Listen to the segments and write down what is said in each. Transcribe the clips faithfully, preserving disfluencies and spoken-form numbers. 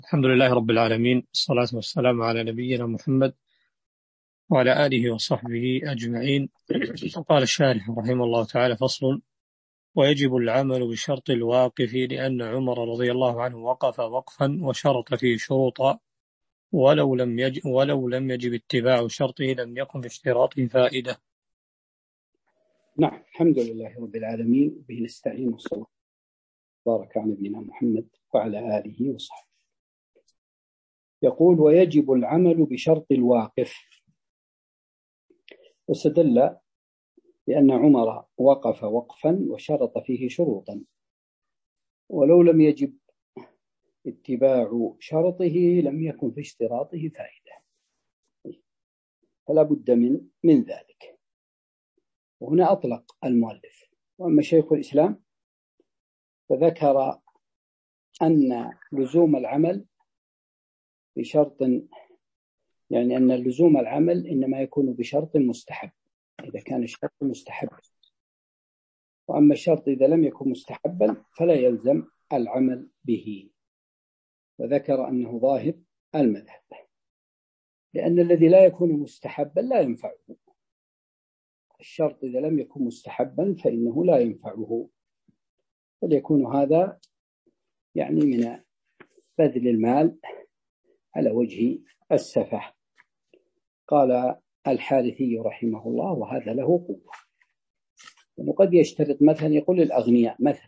الحمد لله رب العالمين، الصلاة والسلام على نبينا محمد وعلى آله وصحبه أجمعين. قال الشارح رحمه الله تعالى: فصل: ويجب العمل بشرط الواقف، لأن عمر رضي الله عنه وقف وقفا وشرط فيه شروطا، ولو لم يجب, ولو لم يجب اتباع شرطه لم يكن في اشتراطه فائدة. نعم، الحمد لله رب العالمين، به نستعين والصلاة بارك على نبينا محمد وعلى آله وصحبه. يقول: ويجب العمل بشرط الواقف، واستدل لأن عمر وقف وقفا وشرط فيه شروطا، ولو لم يجب اتباع شرطه لم يكن في اشتراطه فائدة، فلا بد من من ذلك. وهنا أطلق المؤلف. وأما شيخ الإسلام فذكر أن لزوم العمل بشرط، يعني أن لزوم العمل إنما يكون بشرط مستحب إذا كان الشرط مستحب، وأما الشرط إذا لم يكن مستحبا فلا يلزم العمل به. وذكر أنه ظاهر المذهب، لأن الذي لا يكون مستحبا لا ينفعه. الشرط إذا لم يكن مستحبا فإنه لا ينفعه، فليكون هذا يعني من بذل المال على وجه السفه. قال الحارثي رحمه الله: وهذا له قوة. وقد يشترط مثلا، يقول للأغنياء مثلا،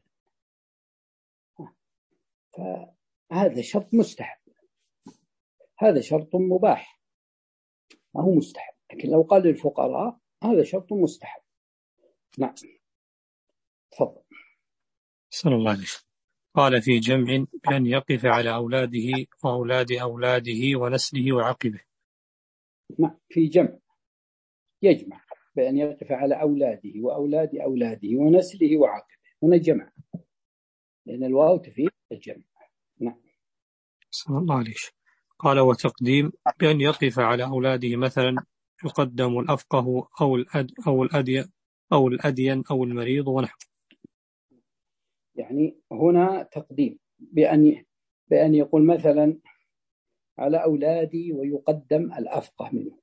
فهذا شرط مستحب، هذا شرط مباح ما هو مستحب. لكن لو قال للفقراء هذا شرط مستحب. نعم، تفضل. صلى الله عليه وسلم. قال: في جمع بأن يقف على أولاده وأولاد أولاده ونسله وعقبه. نعم، في جمع يجمع بأن يقف على أولاده وأولاد أولاده ونسله وعقبه. هنا جمع لأن الواو تفيد الجمع. نعم. صلى الله عليه وسلم. قال: وتقديم بأن يقف على أولاده، مثلا يقدم الأفقه أو الأد أو الأدي أو الأدين أو المريض ونحو. يعني هنا تقديم بأن بأن يقول مثلا على أولادي ويقدم الأفقه منه،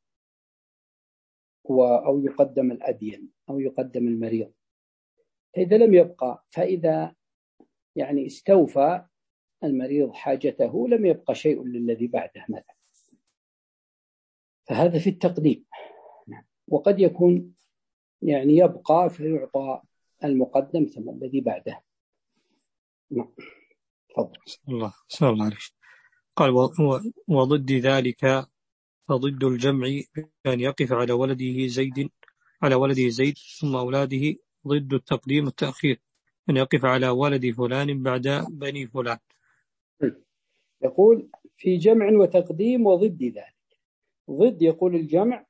أو يقدم الأدين أو يقدم المريض. إذا لم يبقى، فإذا يعني استوفى المريض حاجته لم يبقى شيء للذي بعده مثلا، فهذا في التقديم. وقد يكون يعني يبقى فيعطى المقدم ثم الذي بعده. نعم، تفضل. الله صلى الله عليه وسلم. قال: وضد ذلك، فضد الجمع بأن يقف على ولده زيد على ولده زيد ثم أولاده، ضد التقديم والتأخير أن يقف على ولد فلان بعد بني فلان. يقول: في جمع وتقديم وضد ذلك. ضد يقول الجمع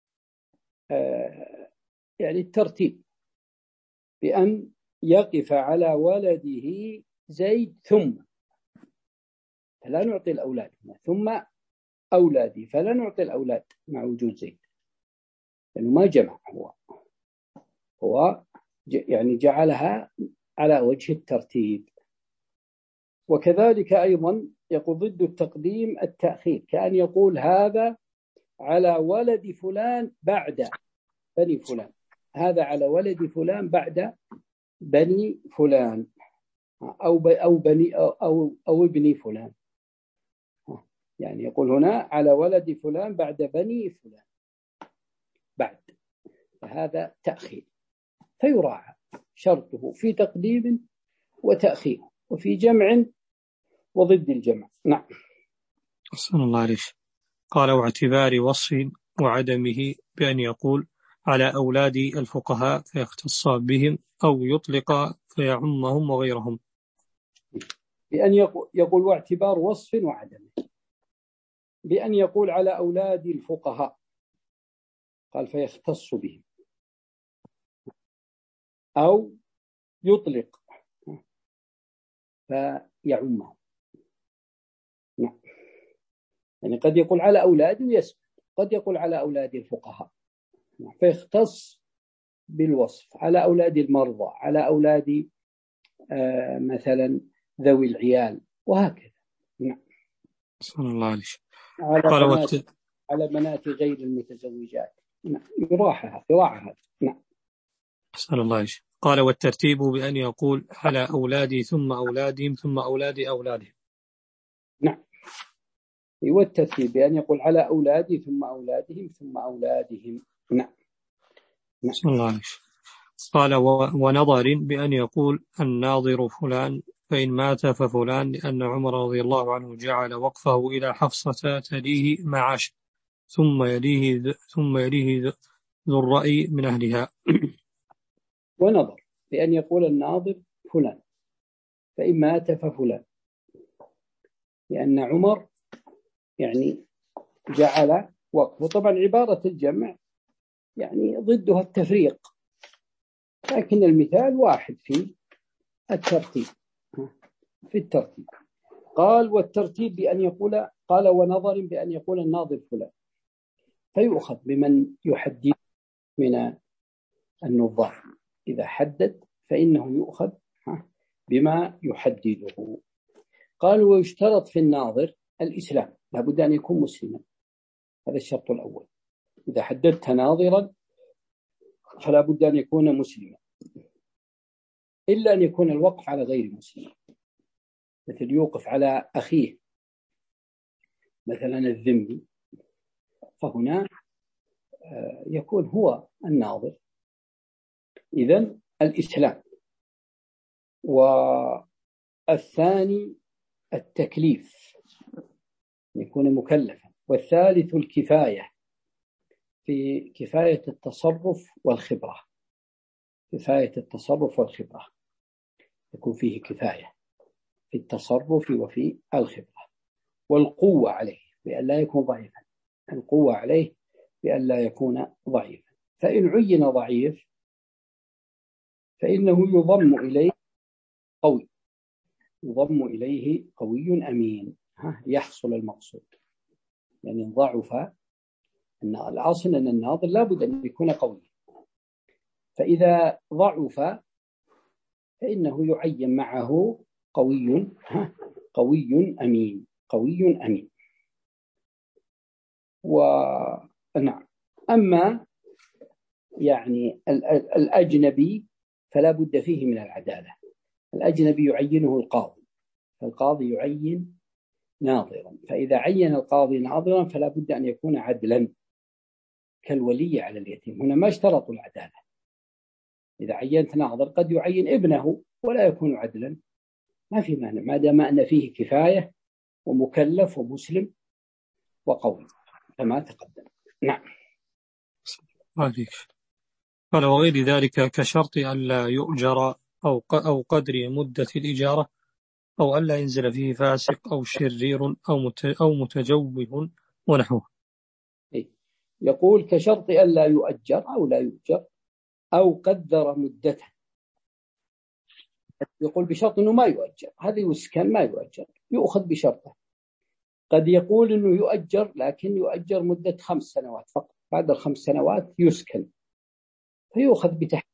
آه يعني الترتيب، بأن يقف على ولده زيد ثم، فلا نعطي الأولاد، ثم أولادي فلا نعطي الأولاد مع وجود زيد، لأنه ما جمع، هو هو يعني جعلها على وجه الترتيب. وكذلك أيضا يقول ضد التقديم التأخير، كأن يقول هذا على ولد فلان بعد بني فلان، هذا على ولد فلان بعد بني فلان، أو أو بني أو أو, أو ابني فلان. يعني يقول هنا على ولد فلان بعد بني فلان بعد، فهذا تأخير، فيراعى شرطه في تقديم وتأخير وفي جمع وضد الجمع. نعم. صلى الله عليه وسلم. قال: واعتبار وصف وعدمه بأن يقول على أولاد الفقهاء فيختص بهم، أو يطلق فيعمهم وغيرهم. بأن يقول واعتبار وصف وعدمه، بأن يقول على أولاد الفقهاء، قال فيختص بهم، أو يطلق فيعمهم. نعم. يعني قد يقول على أولاد ويسكت، قد يقول على أولاد الفقهاء فيختص بالوصف، على أولاد المرضى، على أولاد آه مثلا ذوي العيال، وهكذا. نعم. صلى الله عليه وسلم. على قال بنات وت... على بنات غير المتزوجات. نعم، يراعها يراعها. نعم. صلى الله عليه وسلم. قال والترتيب بأن يقول على أولادي ثم أولادهم ثم أولاد أولادهم. نعم، والترتيب بأن يقول على أولادي ثم أولادهم ثم أولادهم. نعم. نعم. صلى الله عليه وسلم. قال ونظر بأن يقول الناظر فلان فإن مات ففلان، لأن عمر رضي الله عنه جعل وقفه إلى حفصة تليه معاش ثم يليه ثم يليه ذو الرأي من أهلها. ونظر بأن يقول الناظر فلان فإن مات ففلان، لأن عمر يعني جعل وقفه. طبعا عبارة الجمع يعني ضدها التفريق، لكن المثال واحد في الترتيب في الترتيب. قال والترتيب بأن يقول قال ونظر بأن يقول الناظر فلان، فيؤخذ بمن يحدد من النظار. إذا حدد فإنه يؤخذ بما يحدده. قال ويشترط في الناظر الإسلام، لابد أن يكون مسلما، هذا الشرط الأول. إذا حددت ناظرا فلا بد أن يكون مسلما، إلا أن يكون الوقف على غير مسلم، مثل يوقف على أخيه مثلا الذمي، فهنا يكون هو الناظر. إذن الإسلام. والثاني التكليف، يكون مكلفا. والثالث الكفاية، في كفاية التصرف والخبرة، كفاية التصرف والخبرة يكون فيه كفاية في التصرف وفي الخبرة. والقوة عليه بأن لا يكون ضعيفا، القوة عليه بأن لا يكون ضعيفا. فإن عين ضعيف فإنه يضم إليه قوي، يضم إليه قوي أمين يحصل المقصود. يعني ضعف أن الأصل أن الناظر لابد أن يكون قوي، فإذا ضعف فإنه يعين معه قوي قوي أمين قوي أمين. ونعم. أما يعني الأجنبي فلا بد فيه من العدالة. الأجنبي يعينه القاضي، فالقاضي يعين ناظرا، فإذا عين القاضي ناظرا فلا بد أن يكون عدلا كالولي على اليتيم. هنا ما اشترطوا العدالة. إذا عينت ناظر قد يعين ابنه ولا يكون عدلا، ما في مانع ما دام أن فيه كفاية ومكلف ومسلم وقوي كما تقدم. نعم. قال وغير ذلك كشرط أن لا يؤجر أو أو قدر مدة الإجارة، أو أن لا ينزل فيه فاسق أو شرير أو أو متجوه ونحوه. يقول كشرط أن لا يؤجر أو لا يؤجر أو قدر مدته. يقول بشرط أنه ما يؤجر، هذا يسكن ما يؤجر، يؤخذ بشرطه. قد يقول أنه يؤجر لكن يؤجر مدة خمس سنوات فقط، بعد الخمس سنوات يسكن فيؤخذ بتحت.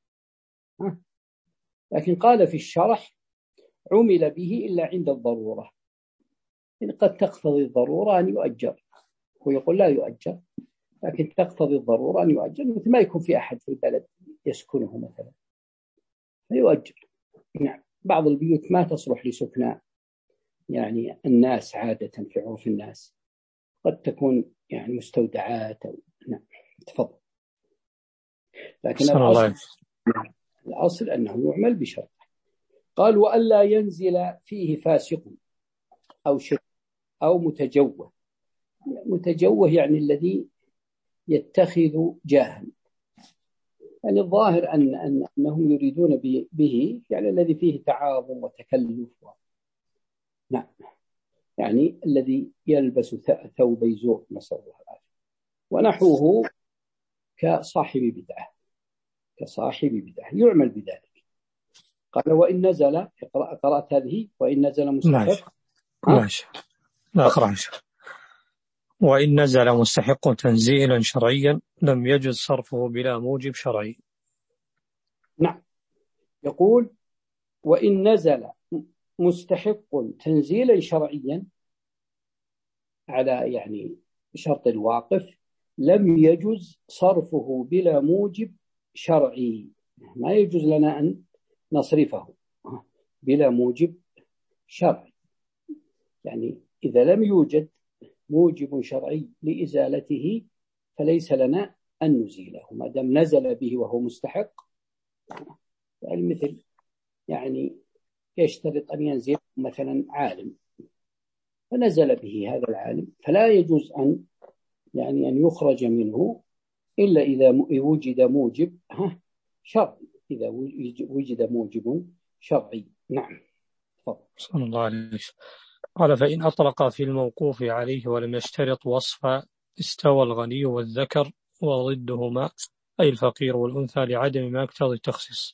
لكن قال في الشرح عمل به إلا عند الضرورة، يعني قد تقتضي الضرورة أن يؤجر، ويقول لا يؤجر لكن تقتضي الضرورة أن يؤجر، مثل ما يكون في أحد في البلد يسكنه مثلا فيؤجر. نعم. بعض البيوت ما تصلح لسكناء يعني الناس عادة في عرف الناس، قد تكون يعني مستودعات أو نعم. تفضل. لكن الأصل, الأصل أنه يعمل بشرط. قال وألا ينزل فيه فاسق أو شرك أو متجوه. متجوه يعني الذي يتخذ جاها، يعني الظاهر أن أن أنهم يريدون به يعني الذي فيه تعاظم وتكلف و... نعم، يعني الذي يلبس ثوبي زور نسأل الله العافية، ونحوه كصاحب بدعة، كصاحب بدعة يعمل بذلك. قال وإن نزل، قرأت هذه وإن نزل مستحق ماشي لا أقرأ. وإن نزل مستحق تنزيلا شرعيا لم يجز صرفه بلا موجب شرعي. نعم. يقول وإن نزل مستحق تنزيلا شرعيا على يعني شرط الواقف لم يجوز صرفه بلا موجب شرعي. ما يجوز لنا أن نصرفه بلا موجب شرعي، يعني إذا لم يوجد موجب شرعي لإزالته فليس لنا أن نزيله ما دام نزل به وهو مستحق. يعني مثل يعني يشترط أن ينزل مثلا عالم فنزل به هذا العالم، فلا يجوز أن يعني أن يخرج منه إلا إذا وجد موجب شرعي، إذا وجد موجب شرعي. نعم. صلى الله عليه وسلم. قال فإن أطلق في الموقوف عليه ولم يشترط وصفا استوى الغني والذكر وضدهما أي الفقير والأنثى لعدم ما يقتضي التخصيص.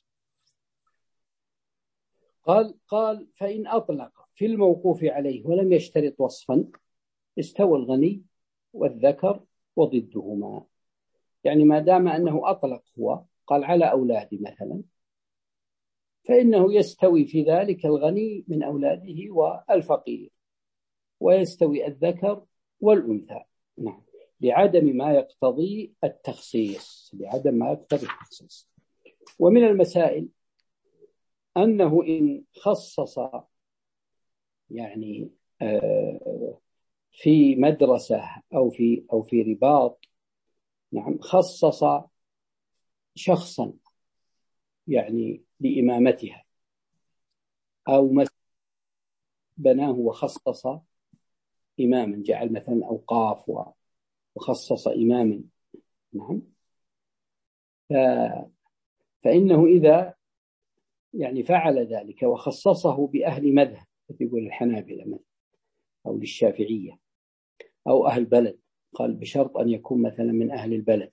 قال قال فإن أطلق في الموقوف عليه ولم يشترط وصفا استوى الغني والذكر وضدهما، يعني ما دام أنه أطلق هو قال على أولادي مثلا، فإنه يستوي في ذلك الغني من أولاده والفقير، ويستوي الذكر والأنثى. نعم، لعدم ما يقتضي التخصيص، لعدم ما يقتضي التخصيص. ومن المسائل أنه إن خصص يعني في مدرسة أو في أو في رباط، نعم، خصص شخصا يعني لإمامتها، أو بناه وخصص إماما، جعل مثلا أوقاف وخصص إماما، نعم، فإنه إذا يعني فعل ذلك وخصصه بأهل مذهب، يقول الحنابلة مثلا أو للشافعية أو أهل بلد، قال بشرط أن يكون مثلا من أهل البلد،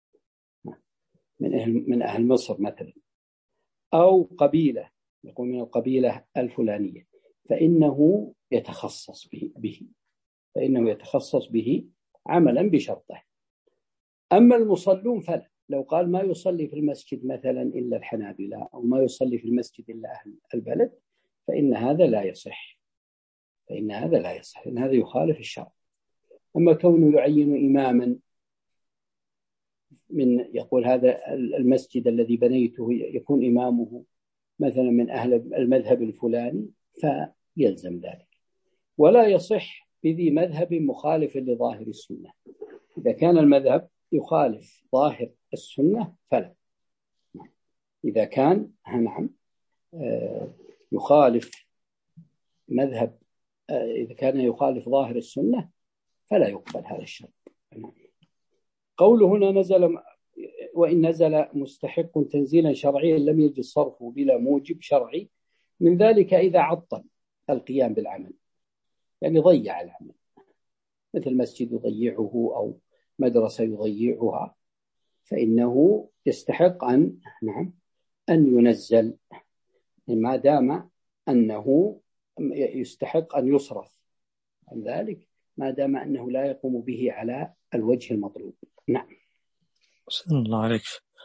من أهل من أهل مصر مثلا، أو قبيلة، يقول من القبيلة الفلانية، فإنه يتخصص به, به فإنه يتخصص به عملا بشرطه. أما المصلون فلا، لو قال ما يصلي في المسجد مثلا إلا الحنابلة، أو ما يصلي في المسجد إلا أهل البلد، فإن هذا لا يصح، فإن هذا لا يصح، إن هذا يخالف الشرع. أما كونه يعين إماما من يقول هذا المسجد الذي بنيته يكون إمامه مثلا من أهل المذهب الفلاني، فيلزم ذلك. ولا يصح بذي مذهب مخالف لظاهر السنة، إذا كان المذهب يخالف ظاهر السنة فلا. إذا كان نعم يخالف مذهب، إذا كان يخالف ظاهر السنة فلا يقبل هذا الشرط. قوله هنا نزل وإن نزل مستحق تنزيلا شرعيا لم يجد صرفه بلا موجب شرعي، من ذلك إذا عطل القيام بالعمل، يعني ضيع العمل، مثل مسجد يضيعه أو مدرسة يضيعها، فإنه يستحق أن نعم أن ينزل، ما دام أنه يستحق أن يصرف عن ذلك، ما دام أنه لا يقوم به على الوجه المطلوب. نعم. صلى الله عليك.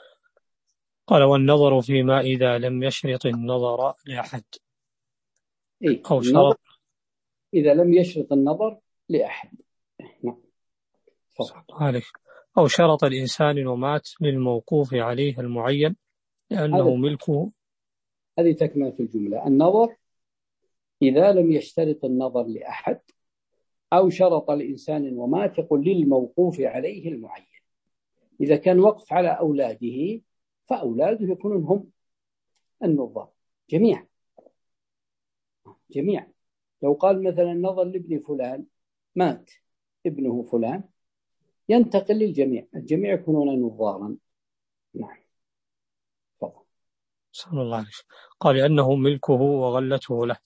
قال والنظر فيما إذا لم يشرط النظر لأحد، إيه؟ أو شرط إذا لم يشرط النظر لأحد. نعم. صلى الله عليك. أو شرط الإنسان ومات للموقوف عليه المعين لأنه ملكه. هذه تكملة الجملة. النظر إذا لم يشترط النظر لأحد، أو شرط الإنسان ومات يقول للموقوف عليه المعين. إذا كان وقف على أولاده فأولاده يكونون هم النظار جميعا جميعا. لو قال مثلا نظر لابن فلان، مات ابنه فلان، ينتقل للجميع، الجميع يكونون نظارا. نعم. فضل. صلى الله عليه وسلم. قال لأنه ملكه وغلته له.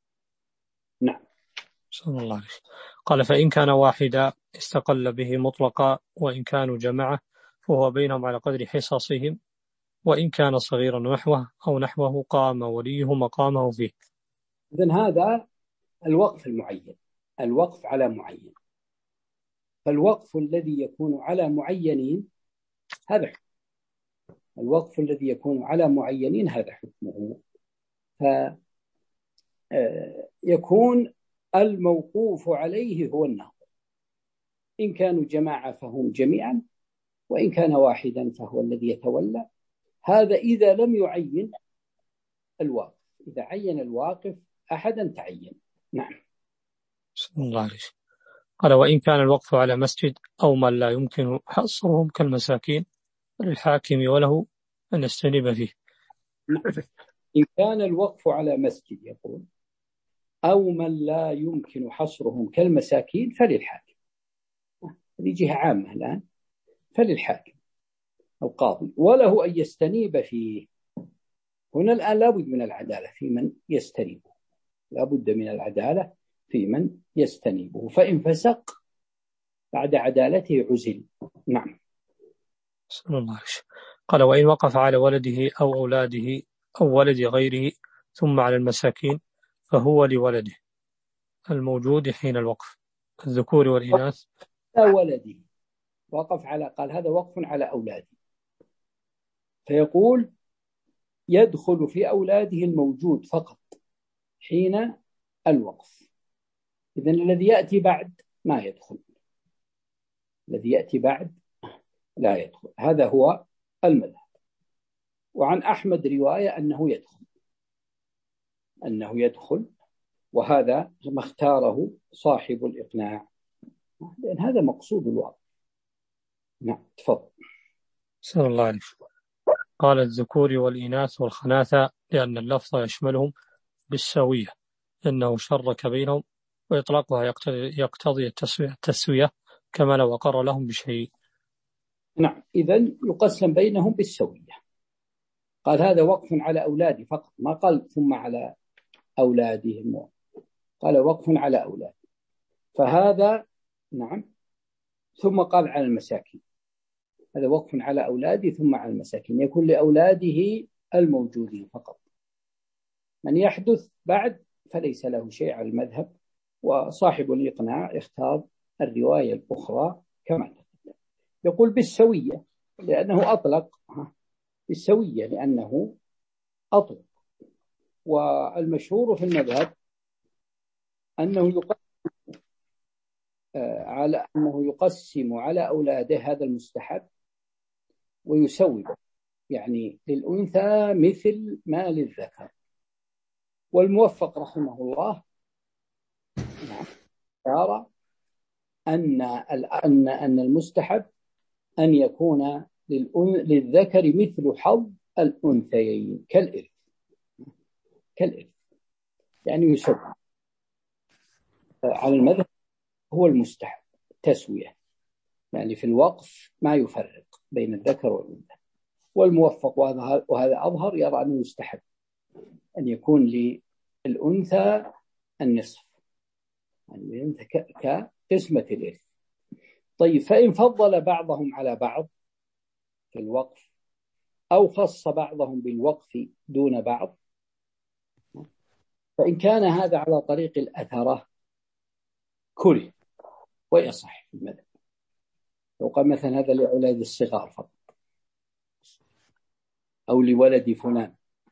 نعم. صلى الله عليه وسلم. قال فإن كان واحدا استقل به مطلقا، وإن كانوا جماعة فهو بينهم على قدر حصصهم، وإن كان صغيرا نحوه أو نحوه قام وليه مقامه فيه. إذن هذا الوقف المعين، الوقف على معين. فالوقف الذي يكون على معينين هذا حكم. الوقف الذي يكون على معينين هذا حكمه. فيكون الموقوف عليه هو الناظر، إن كانوا جماعة فهم جميعا، وإن كان واحدا فهو الذي يتولى. هذا إذا لم يعين الواقف. إذا عين الواقف أحدا تعين. نعم. بسم الله عليك. قال وإن كان الوقف على مسجد أو من لا يمكن حصرهم كالمساكين للحاكم وله أن يستنيب فيه. إن كان الوقف على مسجد يقول أو من لا يمكن حصرهم كالمساكين فللحاكم. هذه جهة عامة الآن. فللحاكم القاضي وله أن يستنيب فيه. هنا الآن لابد من العدالة في من يستنيبه، لابد من العدالة في من يستنيبه، فإن فسق بعد عدالته عزل. نعم. بسم الله عليك. قال وإن وقف على ولده أو أولاده أو ولد غيره ثم على المساكين فهو لولده الموجود حين الوقف الذكور والإناث. ولده وقف على، قال هذا وقف على أولاده، فيقول يدخل في أولاده الموجود فقط حين الوقف. إذن الذي يأتي بعد ما يدخل، الذي يأتي بعد لا يدخل. هذا هو المذهب. وعن أحمد رواية أنه يدخل، أنه يدخل، وهذا ما اختاره صاحب الإقناع، لأن هذا مقصود الواقع. نعم تفضل. بسم الله عليك. قال الذكور والإناث والخناثة لأن اللفظ يشملهم بالسوية لأنه شرك بينهم، وإطلاقها يقتضي, يقتضي التسوية, التسوية كما لو أقر لهم بشيء. نعم إذن يقسم بينهم بالسوية. قال هذا وقف على أولادي فقط، ما قال ثم على أولادهم، قال وقف على أولاد. فهذا نعم. ثم قال على المساكين، هذا وقف على أولادي ثم على المساكين، يكون لأولاده الموجودين فقط. من يحدث بعد فليس له شيء على المذهب. وصاحب الإقناع اختار الرواية الأخرى كما تقدم. يقول بالسوية لأنه أطلق، بالسوية لأنه أطلق. والمشهور في المذهب أنه يقسم على أنه يقسم على أولاده هذا المستحب ويسوي، يعني للأنثى مثل ما للذكر. والموفق رحمه الله يرى أن أن أن المستحب أن يكون للذكر مثل حظ الأنثيين كالإرث، كالإرث يعني يسوي. على المذهب هو المستحب تسوية، يعني في الوقف ما يفرق بين الذكر والأنثى. والموفق وهذا أظهر يرى أنه يستحب أن يكون للأنثى النصف، يعني الأنثى كقسمة الإرث. طيب فإن فضل بعضهم على بعض في الوقف أو خص بعضهم بالوقف دون بعض، فإن كان هذا على طريق الأثرة كله ويصح في المذهب. لو قال مثلا هذا لأولاد الصغار فقط أو لولد فلان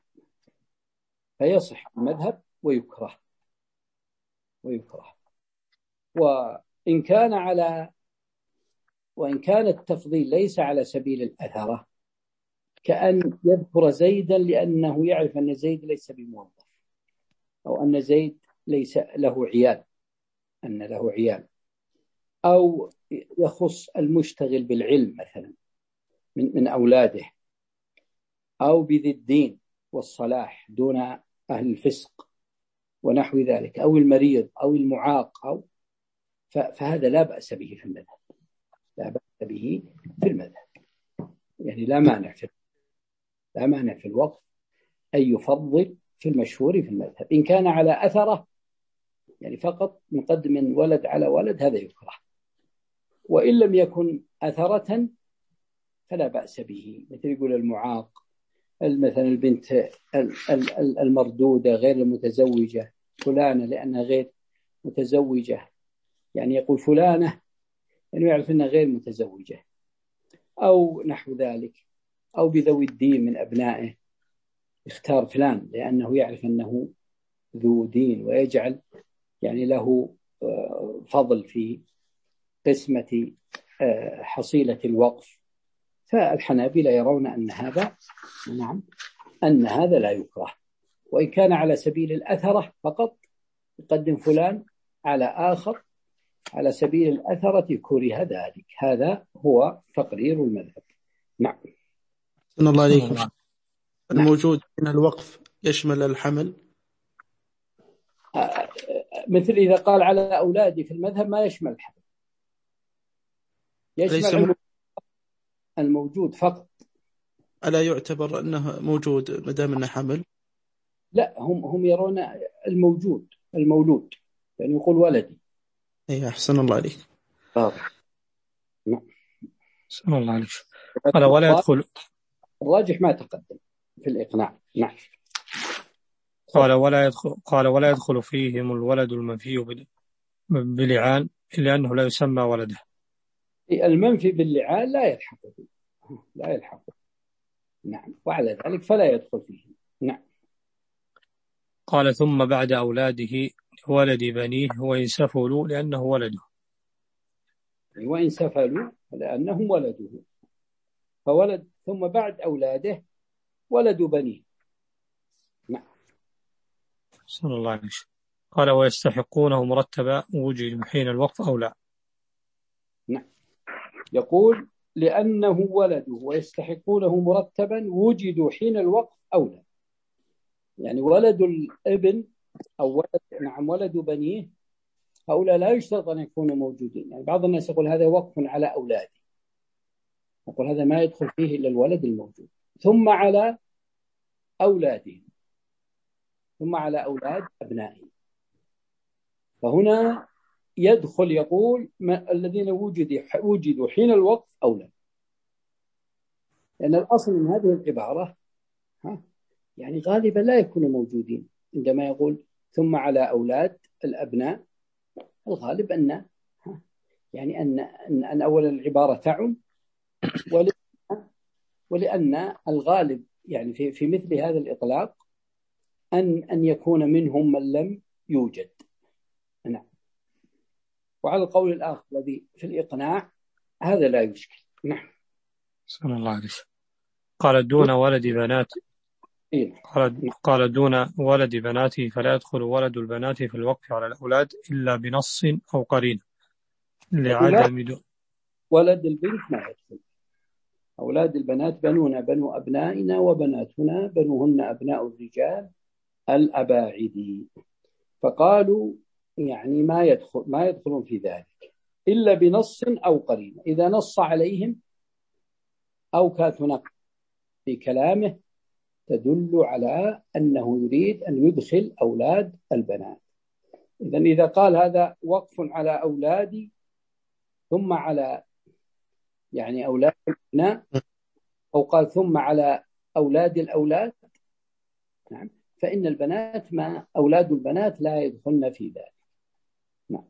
فيصح المذهب ويكره ويكره. وإن كان على وإن كان التفضيل ليس على سبيل الأثرة، كأن يذكر زيدا لأنه يعرف أن زيد ليس بموظف، أو أن زيد ليس له عيال، أن له عيال، أو يخص المشتغل بالعلم مثلا من من أولاده، أو بذي الدين والصلاح دون أهل الفسق ونحو ذلك، أو المريض أو المعاق، أو فهذا لا بأس به في المذهب، لا بأس به في المذهب. يعني لا مانع في لا مانع في الوقف أن يفضل في المشهور في المذهب. إن كان على أثره يعني فقط نقدم من ولد على ولد هذا يكره. وإن لم يكن أثرة فلا بأس به، مثل يقول المعاق، مثلا البنت المردودة غير المتزوجة فلانة لأنها غير متزوجة، يعني يقول فلانة يعني يعرف أنها غير متزوجة، أو نحو ذلك. أو بذوي الدين من أبنائه اختار فلان لأنه يعرف أنه ذو دين ويجعل يعني له فضل في قسمة حصيلة الوقف. فالحنابلة يرون أن هذا نعم أن هذا لا يكره، وإن كان على سبيل الأثرة فقط، يقدم فلان على آخر على سبيل الأثرة كره ذلك. هذا هو تقرير المذهب. نعم. أن الله عليكم. الموجود من الوقف يشمل الحمل؟ مثل إذا قال على أولادي في المذهب ما يشمل الحمل، يشمل الموجود فقط. ألا يعتبر أنه موجود مدام أنه حمل؟ لا، هم هم يرون الموجود المولود، يعني يقول ولدي. أي أحسن الله عليك. نعم. أحسن الله عليك. قال ولا يدخل. الراجح ما تقدم في الإقناع. نعم. قال ولا يدخل قال ولا يدخل فيهم الولد المنفي باللعان إلا أنه لا يسمى ولده. المنفي باللعان لا يلحق فيه، لا يلحق. نعم. وعلى ذلك فلا يدخل فيه. نعم. قال ثم بعد أولاده ولد بنيه وإن سفلوا لأنه ولده. وإن سفلوا لأنهم ولده، فولد ثم بعد أولاده ولد بنيه. نعم. صلى الله عليه وسلم. قال ويستحقونه مرتبا وجدوا حين الوقف أو لا. نعم. يقول لأنه ولده ويستحقونه مرتبا وجدوا حين الوقف أو لا، يعني ولد الابن أو ولد نعم ولد بنيه هؤلاء لا يشترط أن يكونوا موجودين. يعني بعض الناس يقول هذا وقف على أولادي، يقول هذا ما يدخل فيه إلا الولد الموجود، ثم على أولادهم، ثم على أولاد أبنائهم. فهنا يدخل يقول ما الذين وجد وجدوا حين الوقف أو لا، لأن الأصل من هذه العبارة ها يعني غالبا لا يكونوا موجودين. عندما يقول ثم على أولاد الأبناء، الغالب أن يعني أن أن, أن أول العبارة تعم، ولأن, ولأن الغالب يعني في في مثل هذا الإطلاق أن أن يكون منهم من لم يوجد. نعم. وعلى القول الآخر الذي في الإقناع هذا لا يشكل. نعم. صلى الله عليه وسلم. قال دون ولد بنات قال, قال دون ولد بناته فلا يدخل ولد البنات في الوقف على الأولاد إلا بنص أو قرين لعدم دو... ولد البنت ما يدخل. أولاد البنات بنونا بنو أبنائنا وبناتنا بنوهن أبناء الرجال الأباعد، فقالوا يعني ما يدخل ما يدخلون في ذلك إلا بنص أو قرين. إذا نص عليهم أو كانت في كلامه تدل على أنه يريد أن يدخل أولاد البنات. إذن إذا قال هذا وقف على أولادي ثم على يعني أولاد الأبناء، أو قال ثم على أولاد الأولاد، نعم، فإن البنات ما أولاد البنات لا يدخلن في ذلك. نعم.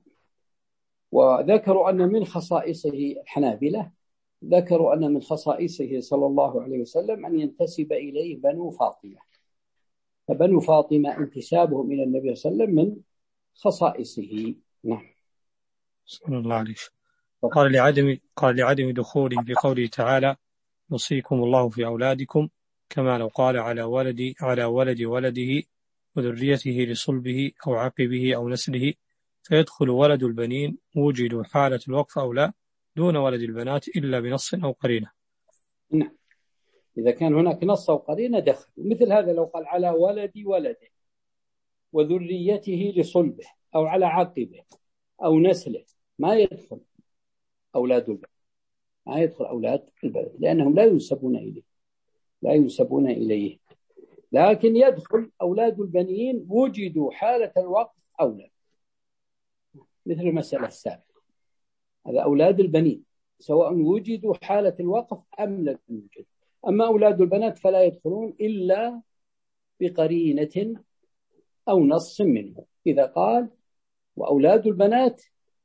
وذكروا أن من خصائصه الحنابلة ذكروا أن من خصائصه صلى الله عليه وسلم أن ينتسب إليه بنو فاطمة، فبنو فاطمة انتسابهم إلى النبي صلى الله عليه وسلم من خصائصه. نعم. صلى الله عليه وسلم. قال لعدم قال لعدم دخوله بقوله تعالى يوصيكم الله في أولادكم، كما لو قال على ولد على ولد ولده وذريته لصلبه أو عقبه أو نسله، فيدخل ولد البنين وجدوا حالة الوقف أو لا دون ولد البنات إلا بنص أو قرينة. نعم. إذا كان هناك نص أو قرينة دخل. مثل هذا لو قال على ولد ولده وذريته لصلبه أو على عقبه أو نسله، ما يدخل أولاد البنات، ما يدخل أولاد البنات لأنهم لا ينسبون إليه لا ينسبون إليه لكن يدخل أولاد البنين وجدوا حالة الوقف أو لا، مثل المسألة السابقة. هذا أولاد البنين سواء وجدوا حالة الوقف أم لم يوجد. أما أولاد البنات فلا يدخلون إلا بقرينة أو نص منه. إذا قال وأولاد البنات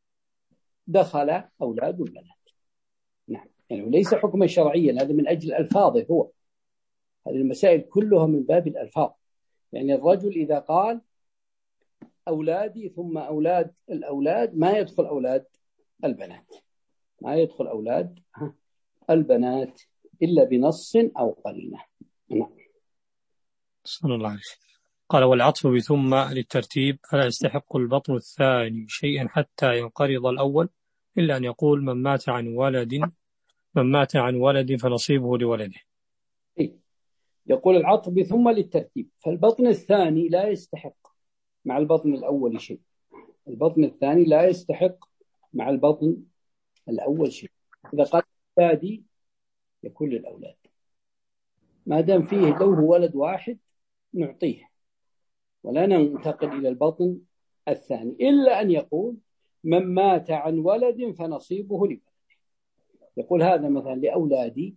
دخل أولاد البنات. نعم. يعني ليس حكما شرعيا، هذا من أجل ألفاظه هو. هذه المسائل كلها من باب الألفاظ. يعني الرجل إذا قال أولادي ثم أولاد الأولاد ما يدخل أولاد البنات، ما يدخل أولاد البنات إلا بنص أو قرينة. نعم. صلى الله عليه وسلم. قال والعطف بثم للترتيب فلا يستحق البطن الثاني شيئا حتى ينقرض الأول إلا أن يقول من مات عن ولد من مات عن ولد فنصيبه لولده. يقول العطف بثم للترتيب، فالبطن الثاني لا يستحق مع البطن الأول شيء، البطن الثاني لا يستحق مع البطن الأول شيء. إذا قال أولادي يكون للأولاد، ما دام فيه لو هو ولد واحد نعطيه ولا ننتقل إلى البطن الثاني، إلا أن يقول من مات عن ولد فنصيبه لولده. يقول هذا مثلا لأولادي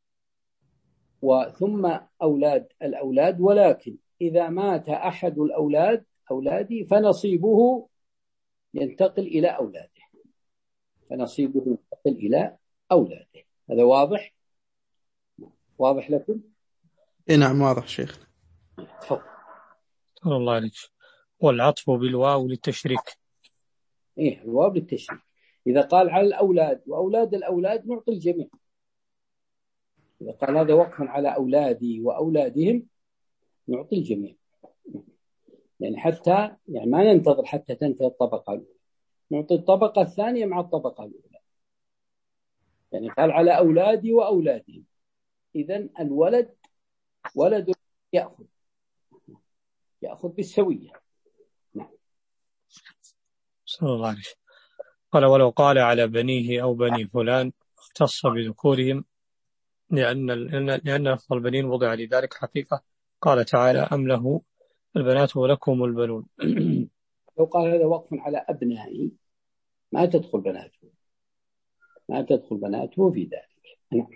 وثم أولاد الأولاد، ولكن إذا مات أحد الأولاد أولادي فنصيبه ينتقل إلى أولاده، فنصيبه ينتقل إلى أولاده. هذا واضح؟ واضح لكم؟ إيه نعم واضح شيخ. تفضل. الله عليك. والعطف بالواو للتشريك. إيه الواو للتشريك. إذا قال على الأولاد وأولاد الأولاد نعطي الجميع. إذا قال هذا وقف على أولادي وأولادهم نعطي الجميع، يعني حتى يعني ما ننتظر حتى تنتهي الطبقة الأولى، نعطي الطبقة الثانية مع الطبقة الأولى. يعني قال على أولادي وأولادهم، إذن الولد ولد يأخذ يأخذ بالسوية. نعم. صلى الله عليه وسلم. قال ولو قال على بنيه أو بني فلان اختص بذكورهم لأن لأن لفظ البنين وضع لذلك حقيقة. قال تعالى أم له البنات ولكم البنون. لو قال هذا وقف على أبنائي ما تدخل بناته، ما تدخل بناته في ذلك. نعم.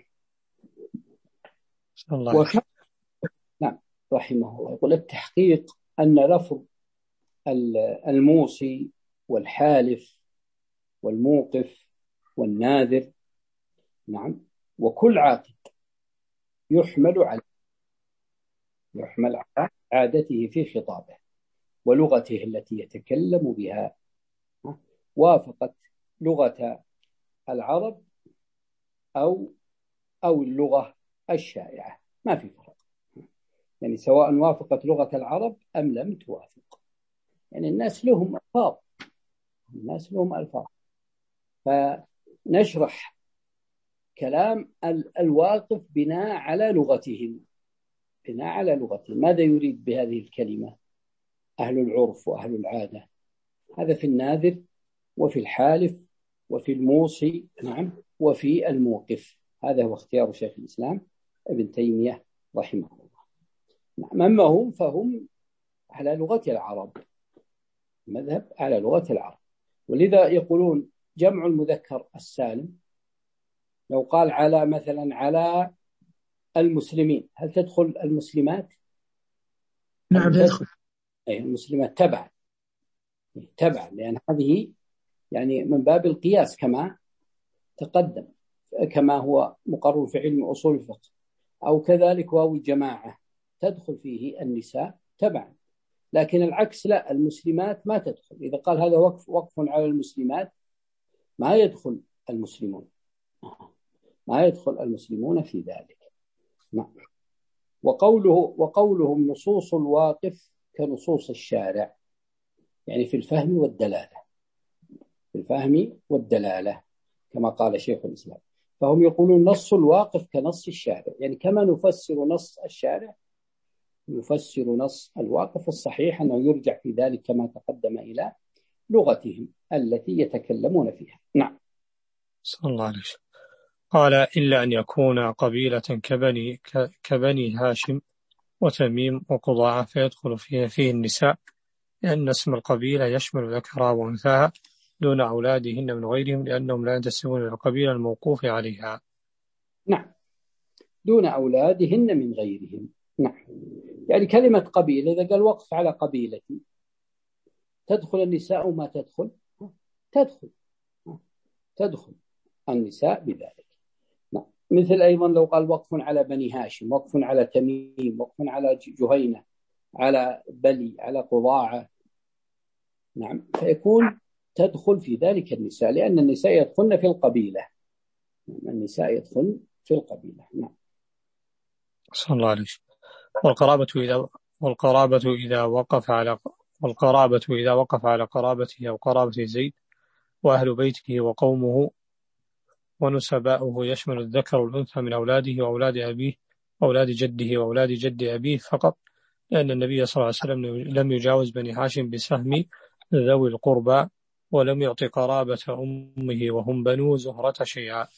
الله وكم... نعم رحمه الله. يقول التحقيق أن لفظ الموصي والحالف والموقف والناذر، نعم، وكل عاقد يحمل على يحمل على عادته في خطابه ولغته التي يتكلم بها، وافقت لغة العرب أو أو اللغة الشائعة، ما في فرق، يعني سواء وافقت لغة العرب أم لم توافق، يعني الناس لهم ألفاظ، الناس لهم ألفاظ، فنشرح كلام الواقف بناء على لغتهم، بناء على لغتهم. ماذا يريد بهذه الكلمة أهل العرف وأهل العادة؟ هذا في الناذر وفي الحالف وفي الموصي، نعم، وفي الموقف. هذا هو اختيار شيخ الإسلام ابن تيمية رحمه الله. نعم. أما هم فهم على لغة العرب، مذهب على لغة العرب، ولذا يقولون جمع المذكر السالم لو قال على مثلا على المسلمين، هل تدخل المسلمات؟ نعم تدخل. أي المسلمات تبع تبع لأن هذه يعني من باب القياس كما تقدم، كما هو مقرر في علم أصول الفقه، أو كذلك واو الجماعة تدخل فيه النساء تبعا، لكن العكس لا، المسلمات ما تدخل. إذا قال هذا وقف وقف على المسلمات ما يدخل المسلمون، ما يدخل المسلمون في ذلك. نعم. وقوله وقولهم نصوص الواقف كنصوص الشارع، يعني في الفهم والدلالة، في الفهم والدلالة كما قال شيخ الإسلام. فهم يقولون نص الواقف كنص الشارع، يعني كما نفسر نص الشارع نفسر نص الواقف. الصحيح أنه يرجع في ذلك كما تقدم إلى لغتهم التي يتكلمون فيها. نعم. صلى الله عليه وسلم. قال إلا أن يكون قبيلة كبني كبني هاشم وتميم وقضاعة فيدخل فيه فيه النساء، لأن اسم القبيلة يشمل ذكرها وأنثاها دون أولادهن من غيرهم، لأنهم لا ينتسبون إلى القبيلة الموقوف عليها. نعم، دون أولادهن من غيرهم. نعم، يعني كلمة قبيلة إذا قال وقف على قبيلتي تدخل النساء ما تدخل تدخل تدخل النساء بذلك. نعم. مثل أيضا لو قال وقف على بني هاشم، وقف على تميم، وقف على جهينة، على بلي، على قضاعة، نعم، فيكون تدخل في ذلك النساء، لأن النساء يدخلن في القبيلة. النساء يدخلن في القبيلة. نعم. صلى الله عليه وسلم. والقرابة إذا والقرابة إذا وقف على والقرابة إذا وقف على قرابته أو قرابة زيد وأهل بيته وقومه ونسباؤه، يشمل الذكر والأنثى من أولاده وأولاد أبيه وأولاد جده وأولاد جد أبيه فقط، لأن النبي صلى الله عليه وسلم لم يجاوز بني هاشم بسهم ذوي القربى، ولم يعط قرابة أمه وهم بنو زهرة شيئا.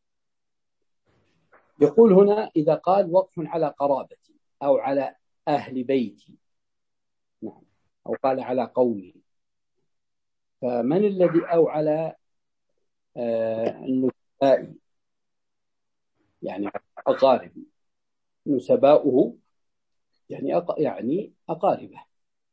يقول هنا إذا قال وقف على قرابتي أو على أهل بيتي، نعم، أو قال على قومي، فمن الذي أو على آه النسباء، يعني أقاربي، نسباؤه يعني أق... يعني أقاربه.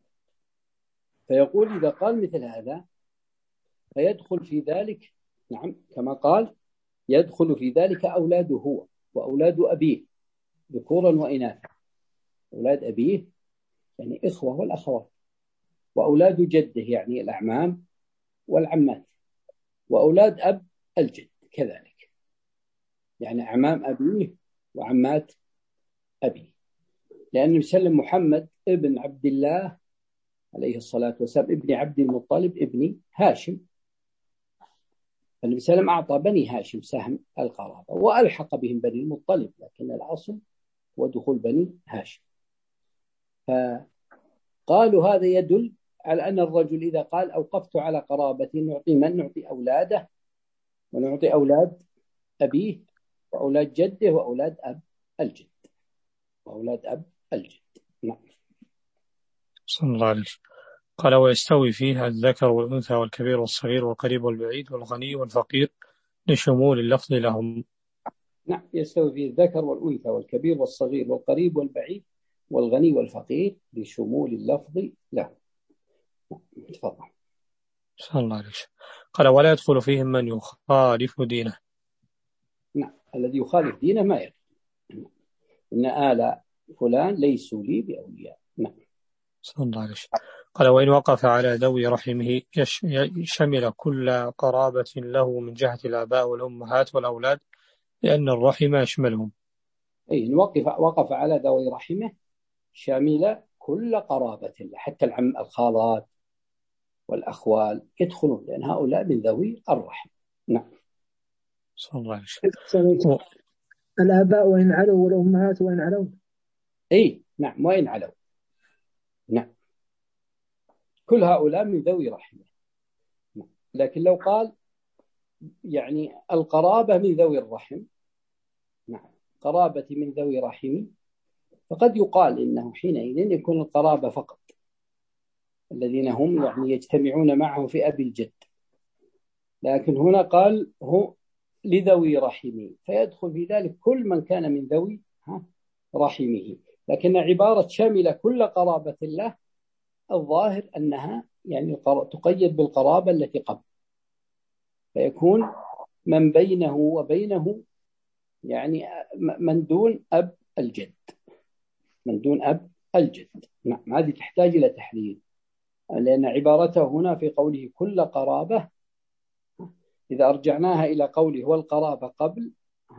فيقول إذا قال مثل هذا فيدخل في ذلك، نعم كما قال يدخل في ذلك أولاده هو وأولاد أبيه ذكورا وإناثا. أولاد أبيه يعني إخوة والأخوات، وأولاد جده يعني الأعمام والعمات، وأولاد أب الجد كذلك، يعني أعمام أبيه وعمات أبيه. لأن يسلم محمد ابن عبد الله عليه الصلاة والسلام ابن عبد المطلب ابن هاشم، فالنبي صلى الله عليه وسلم أعطى بني هاشم سهم القرابة وألحق بهم بني المطلب، لكن الأصل هو دخول بني هاشم. فقالوا هذا يدل على أن الرجل إذا قال أوقفت على قرابتي نعطي من؟ نعطي أولاده، ونعطي أولاد أبيه وأولاد جده وأولاد أب الجد وأولاد أب الجد. نعم. صلى الله عليه وسلم. قال ويستوي فيها الذكر والأنثى والكبير والصغير والقريب والبعيد والغني والفقير لشمول اللفظ لهم. نعم، يستوي فيه الذكر والأنثى والكبير والصغير والقريب والبعيد والغني والفقير لشمول اللفظ لهم. تفضل. صلى الله عليه وسلم. قال ولا يدخل فيهم من يخالف دينه. نعم، الذي يخالف دينه ما يدخل. إن آل فلان ليسوا لي بأولياء. نعم. صلى الله عليه وسلم. قال وإن وقف على ذوي رحمه يشمل كل قرابة له من جهة الآباء والأمهات والأولاد، لأن الرحم يشملهم. أي إن وقف وقف على ذوي رحمه شامل كل قرابة له، حتى العم الخالات والأخوال يدخلون، لأن هؤلاء من ذوي الرحم. نعم. صلى الله عليه وسلم. الآباء وإن علوا والأمهات وإن علوا. أي نعم، وإن علوا. نعم، كل هؤلاء من ذوي رحمه. نعم. لكن لو قال يعني القرابة من ذوي الرحم، نعم، قرابة من ذوي رحمي، فقد يقال إنه حينئذ يكون القرابة فقط الذين هم يعني يجتمعون معه في أبي الجد، لكن هنا قال هو لذوي رحمه، فيدخل في ذلك كل من كان من ذوي رحمه. لكن عبارة شامل كل قرابة له الظاهر أنها يعني تقيد بالقرابة التي قبل، فيكون من بينه وبينه يعني من دون أب الجد، من دون أب الجد. نعم، هذه تحتاج إلى تحليل، لأن عبارته هنا في قوله كل قرابة إذا أرجعناها إلى قوله والقرابة قبل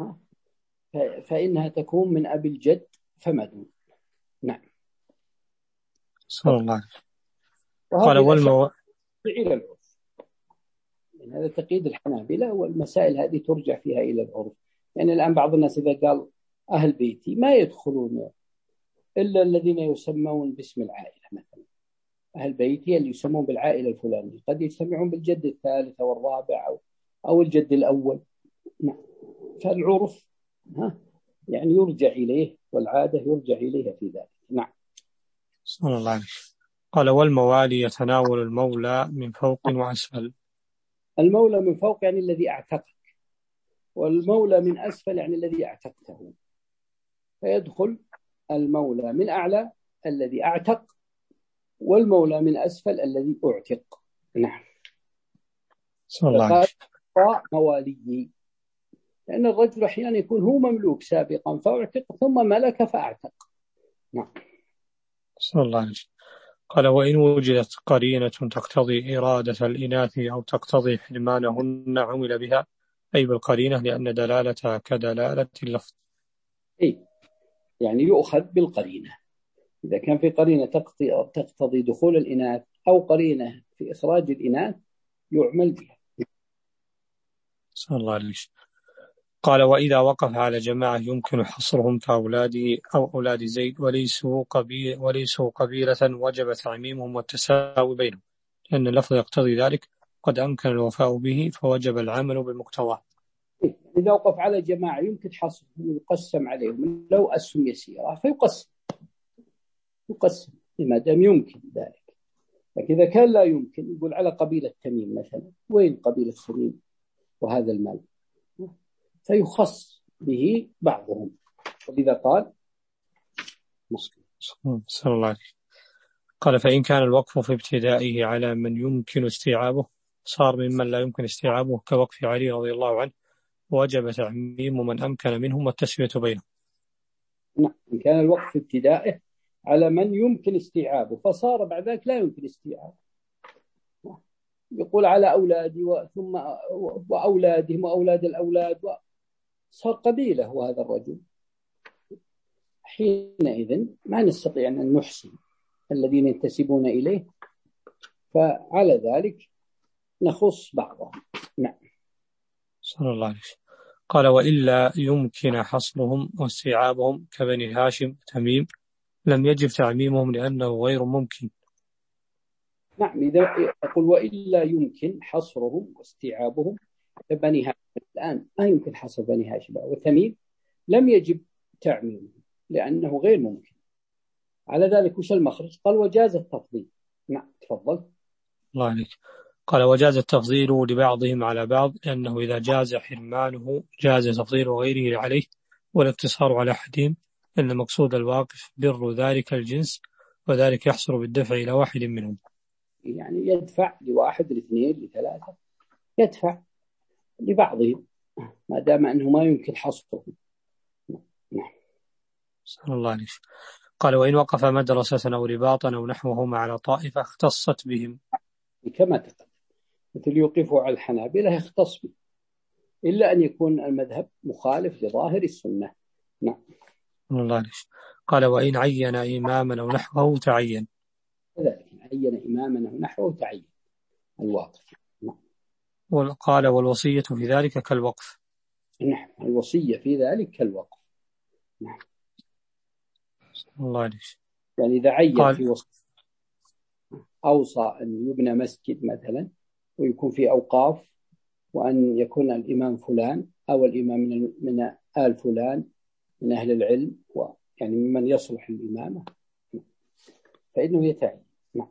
فإنها تكون من أبي الجد فما دون. نعم. صلى الله عليه وسلم. قال والمو... إلى العرف، يعني هذا تقييد الحنابلة، والمسائل هذه ترجع فيها إلى العرف. يعني الآن بعض الناس إذا قال أهل بيتي ما يدخلون إلا الذين يسمون باسم العائلة، مثلا أهل بيتي اللي يسمون بالعائلة الفلانية قد يجتمعون بالجد الثالث أو الرابع أو, أو الجد الأول. نعم. فالعرف ها يعني يرجع إليه، والعادة يرجع إليها في ذلك. نعم. صلى الله عليه وسلم. قال والموالي يتناول المولى من فوق وأسفل. المولى من فوق يعني الذي أعتقك، والمولى من أسفل يعني الذي أعتقته، فيدخل المولى من أعلى الذي أعتق، والمولى من أسفل الذي أعتق. نعم. صلى الله عليه وسلم. موالي، لأن الرجل أحيانا يكون هو مملوك سابقا فأعتق ثم ملك فأعتق. نعم. صلى الله عليه وسلم. قال وإن وجدت قرينة تقتضي إرادة الإناث أو تقتضي حرمانهن عمل بها، أي بالقرينة، لأن دلالتها كدلالة اللفظ. إيه يعني يؤخذ بالقرينة. إذا كان في قرينة تقتضي, تقتضي دخول الإناث أو قرينة في إخراج الإناث يعمل بها. صلى الله عليه وسلم. قال وإذا وقف على جماعة يمكن حصرهم كأولاده أو أولاد زيد وليسوا قبيل وليسوا قبيلة وجب تعميمهم والتساوي بينهم، لأن اللفظ يقتضي ذلك، قد أمكن الوفاء به فوجب العمل بمقتضاه. إذا وقف على جماعة يمكن حصرهم ويقسم عليهم لو أسهم يسيرة فيقسم يقسم ما دام يمكن ذلك. لكن إذا كان لا يمكن يقول على قبيلة تميم مثلا، وين قبيلة تميم وهذا المال، فيخص به بعضهم. وإذا قال صلى الله عليه. قال فإن كان الوقف في ابتدائه على من يمكن استيعابه صار ممن لا يمكن استيعابه، كوقف علي رضي الله عنه، وجب تعميم من أمكن منهم والتسوية بينهم. نعم، إن كان الوقف في ابتدائه على من يمكن استيعابه فصار بعد ذلك لا يمكن استيعابه، يقول على أولادي ثم وأولادهم وأولاد الأولاد، صار قبيلة وهذا الرجل، حينئذ ما نستطيع أن نحسن الذين ينتسبون إليه، فعلى ذلك نخص بعضهم. نعم. صلى الله عليه وسلم. قال وإلا يمكن حصرهم واستيعابهم كبني هاشم تميم لم يجب تعميمهم لأنه غير ممكن. نعم، إذا أقول وإلا يمكن حصرهم واستيعابهم كبني هاشم، الآن ما يمكن حصر بني هاشم وتميم، لم يجب تعميمهم لأنه غير ممكن. على ذلك وش المخرج؟ قال وجاز التفضيل. نعم تفضل. الله عليك. قال وجاز التفضيل لبعضهم على بعض، لأنه إذا جاز حرمانه جاز تفضيل غيره عليه والاقتصار على أحدهم، أن مقصود الواقف بر ذلك الجنس، وذلك يحصل بالدفع إلى واحد منهم. يعني يدفع لواحد لاثنين لثلاثة، يدفع لبعضهم ما دام أنه ما يمكن حصره. نعم. صلى الله عليه وسلم. قال وإن وقف مدرسة أو رباطا أو نحوهما على طائفة اختصت بهم، كما تقدم مثل يوقفوا على الحنابلة يختص به، إلا أن يكون المذهب مخالف لظاهر السنة. نعم. الله عليه. قال وإن عين إماما أو نحوه تعين، كذلك عين إماما أو نحوه تعين الواقف. نعم. قال والوصية في ذلك كالوقف. نعم، الوصية في ذلك كالوقف. نعم. الله عليه. يعني إذا عين قال في وصية أوصى أن يبنى مسجد مثلا ويكون في أوقاف، وأن يكون الإمام فلان أو الإمام من من آل فلان من أهل العلم، ويعني ممن يصلح الإمامة، فإنه يتعين. نعم.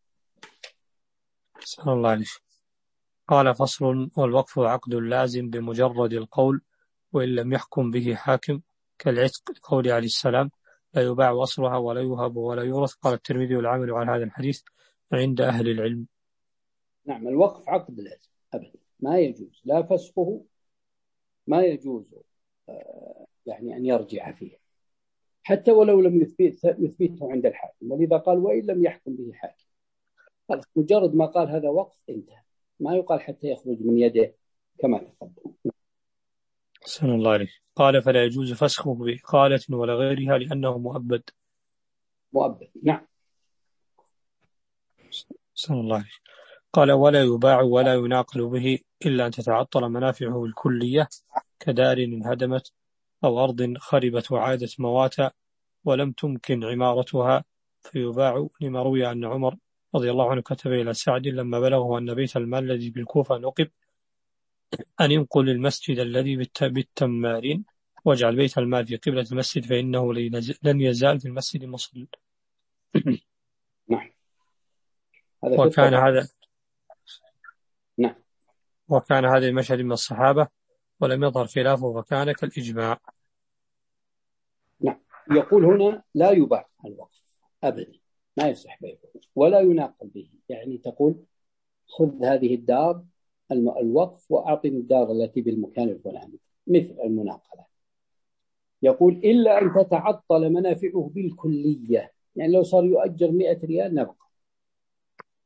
صلى الله عليه. قال فصل والوقف عقد لازم بمجرد القول وإن لم يحكم به حاكم، كالعتق قول عليه السلام لا يباع وصلها ولا يهب ولا يورث. قال الترمذي والعمل على هذا الحديث عند أهل العلم. نعم، الوقف عقد لازم أبدا، ما يجوز لا فسخه، ما يجوز يعني أن يرجع فيه حتى ولو لم يثبت يثبته عند الحاكم، ولذا قال وإن لم يحكم به حاكم، خلاص مجرد ما قال هذا وقف انتهى، ما يقال حتى يخرج من يده كما تقدم. صلى الله عليه. قال فلا يجوز فسخه بإقالة ولا غيرها لأنه مؤبد. مؤبد. نعم. صلى الله عليه. قال ولا يباع ولا يناقل به إلا أن تتعطل منافعه الكلية، كدار انهدمت أو أرض خربت وعادت مواتا ولم تمكن عمارتها فيباع، لما روي أن عمر رضي الله عنه كتب إلى سعد لما بلغه أن بيت المال الذي بالكوفة نقب أن ينقل المسجد الذي بالتمارين واجعل بيت المال في قبلة المسجد فإنه لن يزال في المسجد مصل. نعم. وكان هذا نعم. وكان هذا المشهد من الصحابة ولم يظهر خلافه وكان كالإجماع. نعم. يقول هنا لا يباع الوقف أبدا، ما يصح بيعه ولا يناقل به، يعني تقول خذ هذه الدار الوقف وأعطني الدار التي بالمكان الفلاني، مثل المناقلة. يقول إلا أن تتعطل منافعه بالكلية، يعني لو صار يؤجر مئة ريال نبقى،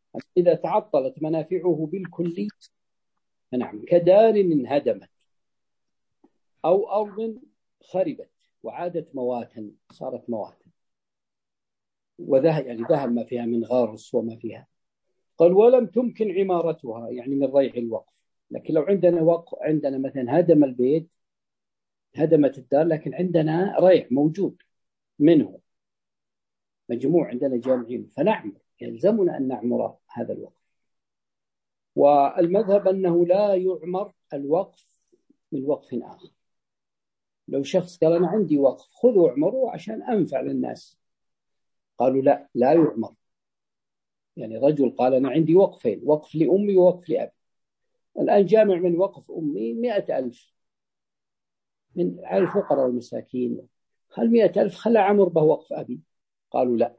إذا تعطلت منافعه بالكلي نعم، كدار انهدمت أو أرض خربت وعادت مواتا، صارت مواتا وذهب يعني ذهب ما فيها من غرس وما فيها. قال ولم تمكن عمارتها يعني من ريع الوقف. لكن لو عندنا وقف، عندنا مثلا هدم البيت، هدمت الدار، لكن عندنا ريع موجود منه مجموع عندنا جامعين، فنعمر، يلزمنا أن نعمر هذا الوقف. والمذهب أنه لا يعمر الوقف من وقف آخر. لو شخص قال أنا عندي وقف خذوا اعمروا عشان أنفع للناس، قالوا لا لا يعمر. يعني رجل قال أنا عندي وقفين، وقف لأمي ووقف لأبي، الآن جامع من وقف أمي مئة ألف من على الفقراء والمساكين، هل مئة ألف خلى عمر به وقف أبي؟ قالوا لا.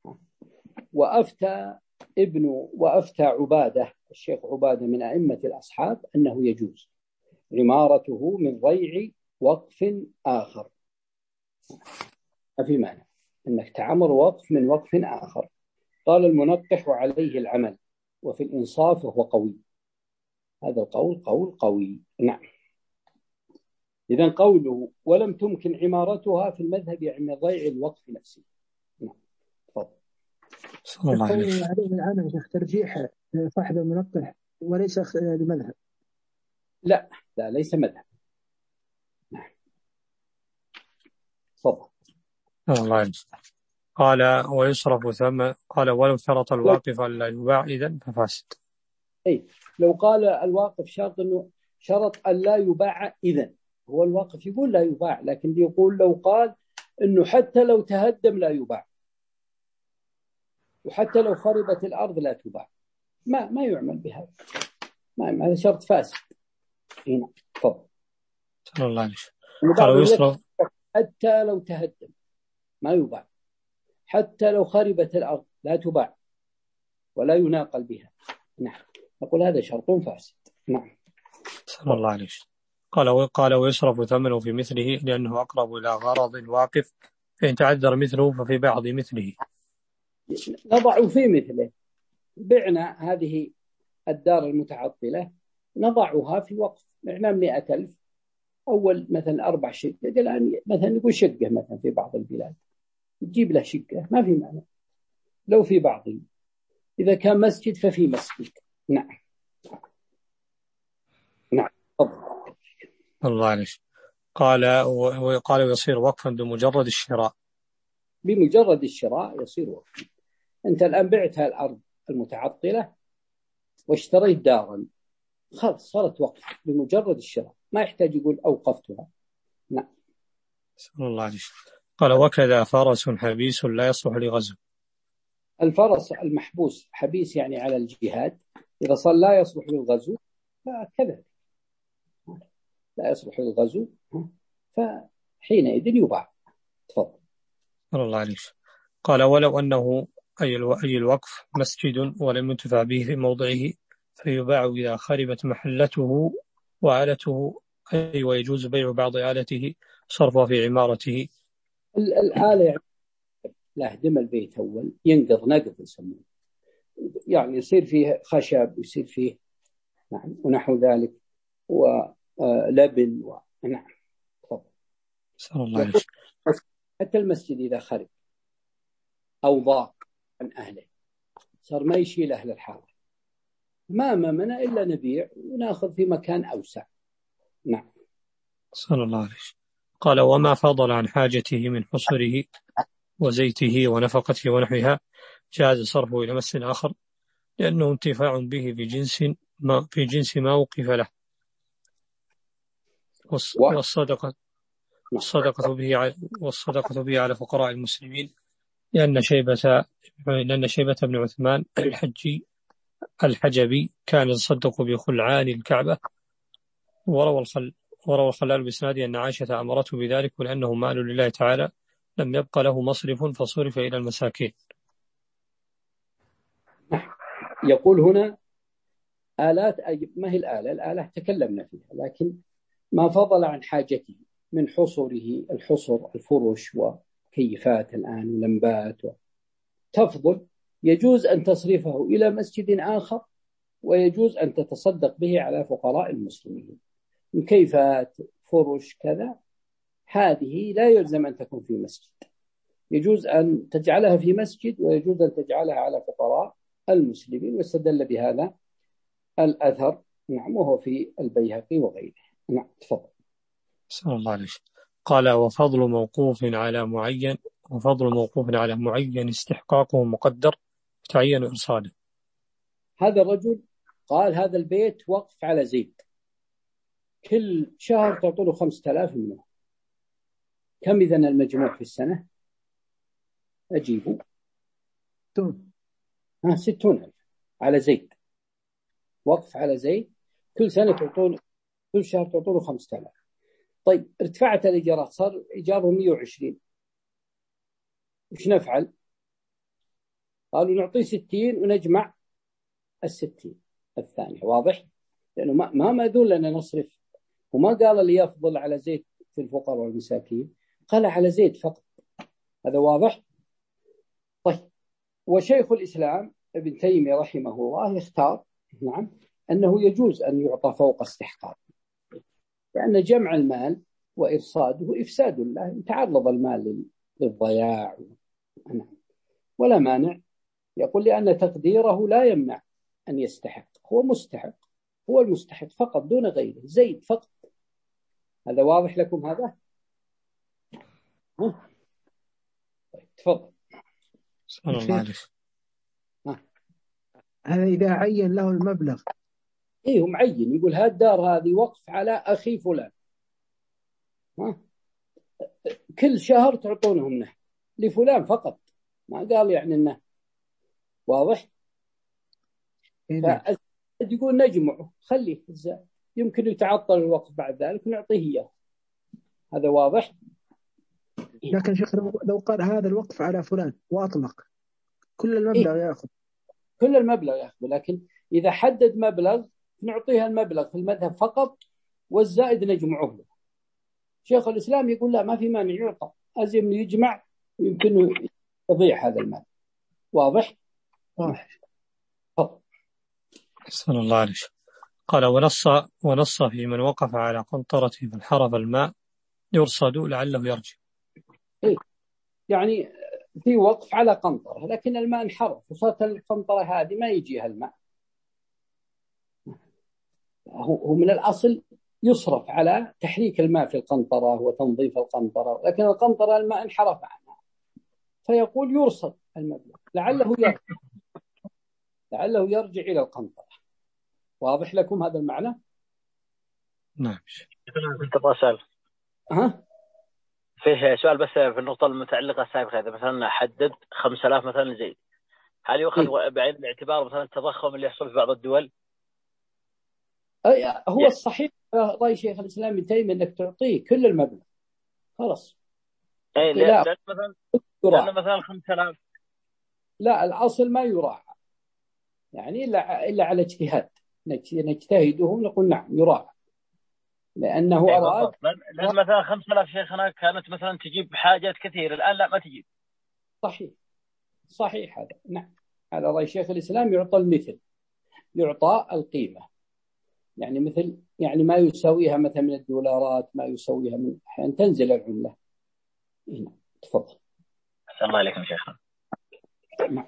وأفتى ابن وأفتى عبادة، الشيخ عبادة من أئمة الأصحاب، أنه يجوز عمارته من ريع وقف آخر. ما في معنى أنك تعمر وقف من وقف آخر. قال المنقح وعليه العمل، وفي الإنصاف وهو قوي. هذا القول قول قوي. نعم. إذن قوله ولم تمكن عمارتها في المذهب يعني من ريع الوقف نفسه. نعم. تفضل. قوله عليه العمل شيخ ترجيح صاحب المنقح وليس لمذهب. لا لا ليس مذهب. نعم. تفضل. الله قال ويصرف ثم قال ولو شرط الواقف ألا يباع إذن ففاسد. أي لو قال الواقف شرط إنه شرط ألا يباع إذن، هو الواقف يقول لا يباع، لكن يقول لو قال إنه حتى لو تهدم لا يباع، وحتى لو خربت الأرض لا تباع، ما ما يعمل بهذا، ما هذا شرط فاسد. هنا تفضل. صلى الله عليه وسلم. قال ويصرف حتى لو تهدم ما يباع، حتى لو خربت الأرض لا تباع ولا يناقل بها. نعم. نقول هذا شرط فاسد. نعم. صلى الله عليه وسلم. قال وقال ويصرف ثمنه في مثله لأنه أقرب إلى غرض الواقف، فإن تعذر مثله ففي بعض مثله. نضع في مثله. بعنا هذه الدار المتعطلة نضعها في وقف، بعنا مئة ألف، أول مثلا أربع شقة، الآن مثلا نقول شقة مثلا في بعض البلاد تجيب له شقة ما في معنى. لو في بعض، إذا كان مسجد ففي مسجد. نعم. نعم. الله عليه. قال وقال ويصير وقفا بمجرد الشراء. بمجرد الشراء يصير وقفا. أنت الآن بعتها الأرض المتعطلة واشتريت دارا، خلاص صارت وقف بمجرد الشراء، ما يحتاج يقول أوقفتها. نعم. صلى الله عليه وسلم. قال وكذا فرس حبيس لا يصلح لغزو. الفرس المحبوس حبيس يعني على الجهاد، إذا صار لا يصلح للغزو فكذا لا يصلح للغزو فحينئذ يباع. تفضل. صلى الله عليه وسلم. قال ولو أنه أي الوقف مسجد ولم ينتفع به في موضعه فيباع إذا خربت محلته وآلته، أي ويجوز بيع بعض آلته صرفها في عمارته. الآلة يعني لا هدم البيت أول ينقض نقض يسمونه، يعني يصير فيه خشب ويصير فيه نعم ونحو ذلك ولبن و... نعم. تفضل. صلى الله عليه وسلم. حتى المسجد إذا خرب أو ضاق عن أهله صار ما يشيل أهل الحارة، ما أمامنا إلا نبيع ونأخذ في مكان أوسع. نعم. صلى الله عليه وسلم. قال وما فضل عن حاجته من حصره وزيته ونفقته ونحوها جاز صرفه إلى مس آخر، لأنه انتفاع به في جنس ما في جنس ما وقف له، والصدقة والصدقة به على والصدقة به على فقراء المسلمين، لأن شيبة لأن شيبة بن عثمان الحجي الحجبي كان يتصدق بخلعان الكعبة. وروى الخل وروى الخلال بإسناده أن عائشة أمرته بذلك، ولأنه مال لله تعالى لم يبق له مصرف فصرف إلى المساكين. يقول هنا آلات، ما هي الآلة؟ الآلة تكلمنا فيها، لكن ما فضل عن حاجته من حصره، الحصر الفرش وكيفات الآن ولمبات و... تفضل يجوز أن تصرفه إلى مسجد آخر، ويجوز أن تتصدق به على فقراء المسلمين. مكيفات، فرش، كذا، هذه لا يلزم أن تكون في مسجد، يجوز أن تجعلها في مسجد ويجوز أن تجعلها على فقراء المسلمين، واستدل بهذا الأثر. نعم، وهو في البيهقي وغيره. نعم، تفضل. صلى الله عليه وسلم. قال وفضل موقوف على معين وفضل موقوف على معين استحقاقه مقدر تعين إرساله. هذا الرجل قال هذا البيت وقف على زيد، كل شهر تعطوله خمسة آلاف منه، كم إذن المجموع في السنة؟ أجيبوا. ها ستون ألف على زيد، وقف على زيد، كل سنة تعطون، كل شهر تعطونه خمسة آلاف. طيب ارتفعت الإيجارات، صار إيجاره مئة وعشرين، وش نفعل؟ قالوا نعطيه ستين ونجمع الستين الثانية. واضح؟ لأنه ما ما ماذون لنا نصرف، وما قال لي يفضل على زيد في الفقراء والمساكين، قال على زيد فقط. هذا واضح؟ طيب، وشيخ الإسلام ابن تيمية رحمه الله يختار نعم أنه يجوز أن يعطى فوق استحقاق، لأن جمع المال وإرصاده إفساد له، يتعرض المال للضياع. ولا مانع، يقول لأن تقديره لا يمنع أن يستحق، هو مستحق، هو المستحق فقط دون غيره، زيد فقط. هذا واضح لكم هذا؟ طيب تفضل. صلى الله عليه وسلم. هذا إذا عين له المبلغ. إيه، معين، يقول هذه الدار هذه وقف على أخي فلان، ها؟ كل شهر تعطونه منه لفلان فقط، ما قال يعني إنه. واضح؟ إيه. يقول نجمعه، خليه الزائد، يمكن يتعطل الوقف بعد ذلك ونعطيه إياه. هذا واضح؟ لكن شيخ لو قال هذا الوقف على فلان وأطلق كل المبلغ إيه؟ يأخذ، كل المبلغ يأخذ، لكن إذا حدد مبلغ نعطيها المبلغ في المذهب فقط، والزائد نجمعه له. شيخ الإسلام يقول لا، ما في مانع يعطى، أزم يجمع ويمكن يضيع هذا المال. واضح؟ واضح. صلى الله عليه وسلم. قال ونص ونص في من وقف على قنطرته فانحرف الماء يرصد لعله يرجع. إيه؟ يعني في وقف على قنطرة لكن الماء انحرف وصارت القنطرة هذه ما يجيها الماء، هو من الأصل يصرف على تحريك الماء في القنطرة وتنظيف القنطرة، لكن القنطرة الماء انحرف عنها، فيقول يرصد المبلغ لعله يرجع، لعله يرجع إلى القنطرة. واضح لكم هذا المعنى؟ نعم. كنت أبغى أسأل. ها؟ فيه سؤال بس في النقطة المتعلقة السابقة، إذا مثلا حدد خمسة آلاف مثلا زيد، هل يؤخذ إيه؟ بعين الاعتبار مثلا التضخم اللي يحصل في بعض الدول؟ أي هو الصحيح رأي شيخ الإسلام ابن تيمية أنك تعطيه كل المبلغ خلاص. أي لا، لأن مثلا يراعى. لأن مثلا خمسة آلاف لا، الأصل ما يراعى، يعني إلا إلا على اجتهاد، نجتهده ونقول نعم يراعى، لأنه أي أراد. لأن, لأن مثلا خمسة آلاف شيخنا كانت مثلا تجيب حاجات كثير، الآن لا ما تجيب. صحيح صحيح هذا نعم، هذا رأي شيخ الإسلام، يعطى المثل، يعطى القيمة، يعني مثل يعني ما يساويها مثلا من الدولارات، ما يساويها من أحيانا تنزل العملة. هنا تفضل. أحسن الله عليكم شيخنا. نعم.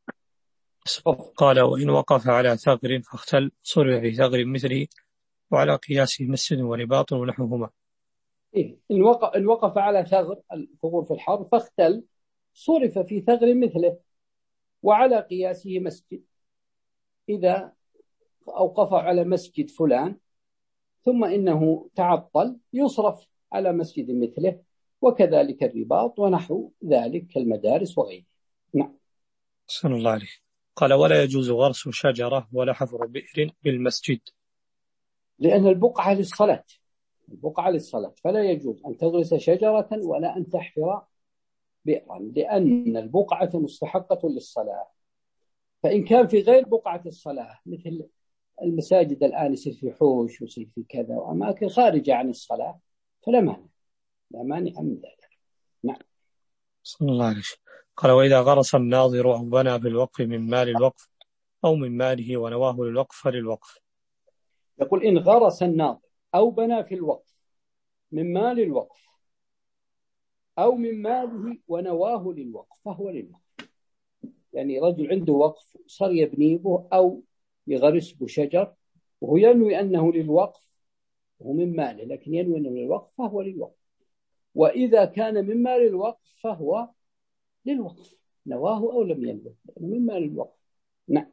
قال وإن وقف على ثغر فاختل صرف في ثغر مثله وعلى قياسه مسجد ورباط ونحوهما. إيه؟ إن وقف إن وقف على ثغر، الثغور في الحرب، فاختل صرف في ثغر مثله وعلى قياسه مسجد. إذا أوقف على مسجد فلان ثم إنه تعطل يصرف على مسجد مثله، وكذلك الرباط ونحو ذلك كالمدارس وغيره. نعم. صلى الله عليه. قال ولا يجوز غرس شجرة ولا حفر بئر بالمسجد، لأن البقعة للصلاة، البقعة للصلاة، فلا يجوز أن تغرس شجرة ولا أن تحفر بئرا، لأن البقعة مستحقة للصلاة. فإن كان في غير بقعة الصلاة مثل المساجد الآن يصير في حوش ويصير في كذا وأماكن خارجة عن الصلاة فلا مانع، لا مانع من ذلك. نعم. صلى الله عليه. قال: وإذا غرس الناظر أو بنى بالوقف من مال الوقف أو من ماله ونواه للوقف فللوقف. يقول: إن غرس الناظر أو بنى في الوقف من مال الوقف أو من ماله ونواه للوقف فهو للوقف. يعني رجل عنده وقف صار يبني به أو يغرس به شجر وهو ينوي أنه للوقف وهو من ماله، لكن ينوي أنه للوقف فهو للوقف. وإذا كان من مال الوقف فهو للوقف نواه أو لم ينوه، من مال الوقف. نعم.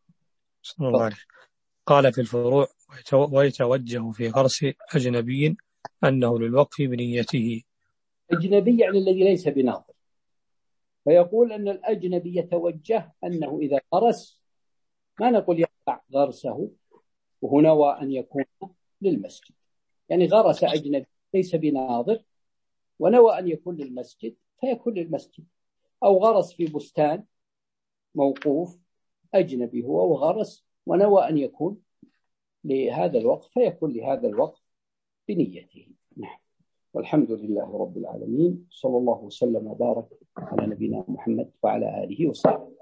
قال في الفروع: ويتوجه في غرس أجنبي أنه للوقف بنيته. أجنبي يعني الذي ليس بناظر، فيقول أن الأجنبي يتوجه أنه إذا غرس ما نقول يقطع غرسه وهو نوى أن يكون للمسجد، يعني غرس أجنبي ليس بناظر ونوى أن يكون للمسجد فيكون للمسجد، أو غرس في بستان موقوف أجنبي هو وغرس ونوى أن يكون لهذا الوقف فيكون لهذا الوقف بنيته. نعم. والحمد لله رب العالمين، صلى الله وسلم وبارك على نبينا محمد وعلى آله وصحبه.